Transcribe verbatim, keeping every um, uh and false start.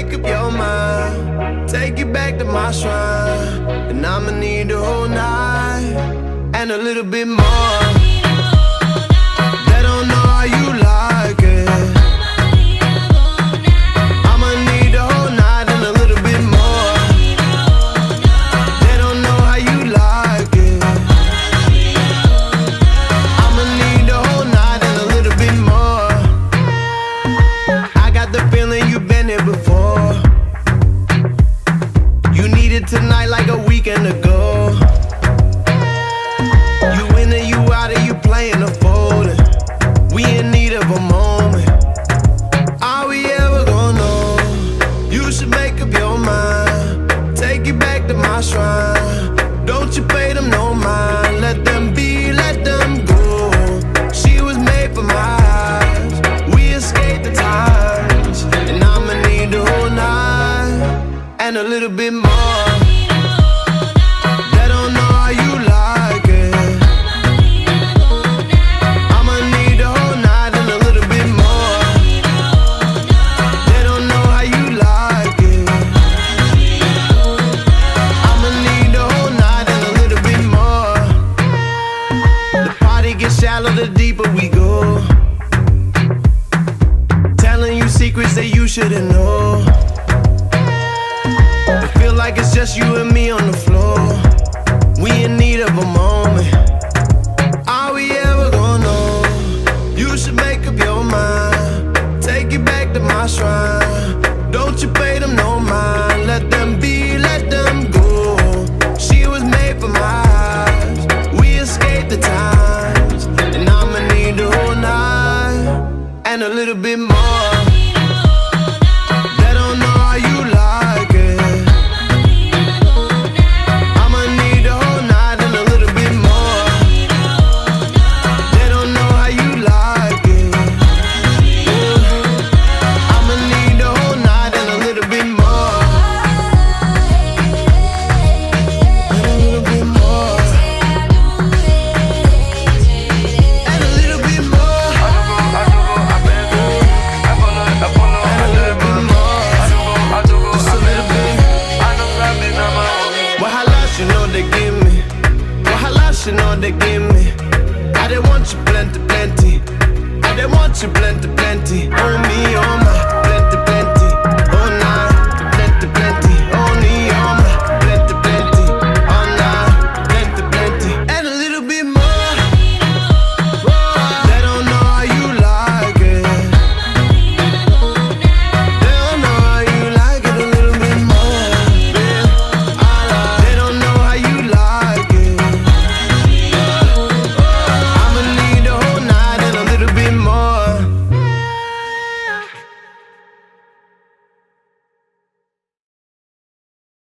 make up your mind. Take you back to my shrine, and I'ma need the whole night and a little bit more. They don't know how you like it. I'ma need the whole night and a little bit more. They don't know how you like it. I'ma need the whole night and a little bit more. I got the feeling you've been here before. You need it tonight like a weekend ago. You in or you out or you playing a folding. We in need of a moment. Are we ever gonna know? You should make up your mind. Take you back to my shrine. Don't you pay them no mind. Let them be, let them go. She was made for my eyes. We escaped the times, and I'ma need the whole night and a little bit more. They don't know how you like it. I'ma need the whole night and a little bit more. They don't know how you like it. I'ma need the whole night and a little bit more. The party gets shallow the deeper we go. Telling you secrets that you shouldn't know. It feel like it's just you and me on the floor. We in need of a moment. Are we ever gonna know? You should make up your mind. Take you back to my shrine. Don't you pay them no mind. Let them be, let them go. She was made for my eyes. We escaped the times, and I'ma need the whole night and a little bit more. They don't know how you like it. I'ma need the whole night and a little bit more. They don't know how you like it. I'ma need the whole night and a little bit more. And a little bit more. And a little bit more. And a little bit more. Just a little bit. What how lots you know they give me. What how lots you know they give me. I didn't want you plenty, plenty. I didn't want you plenty, plenty. On me, on my.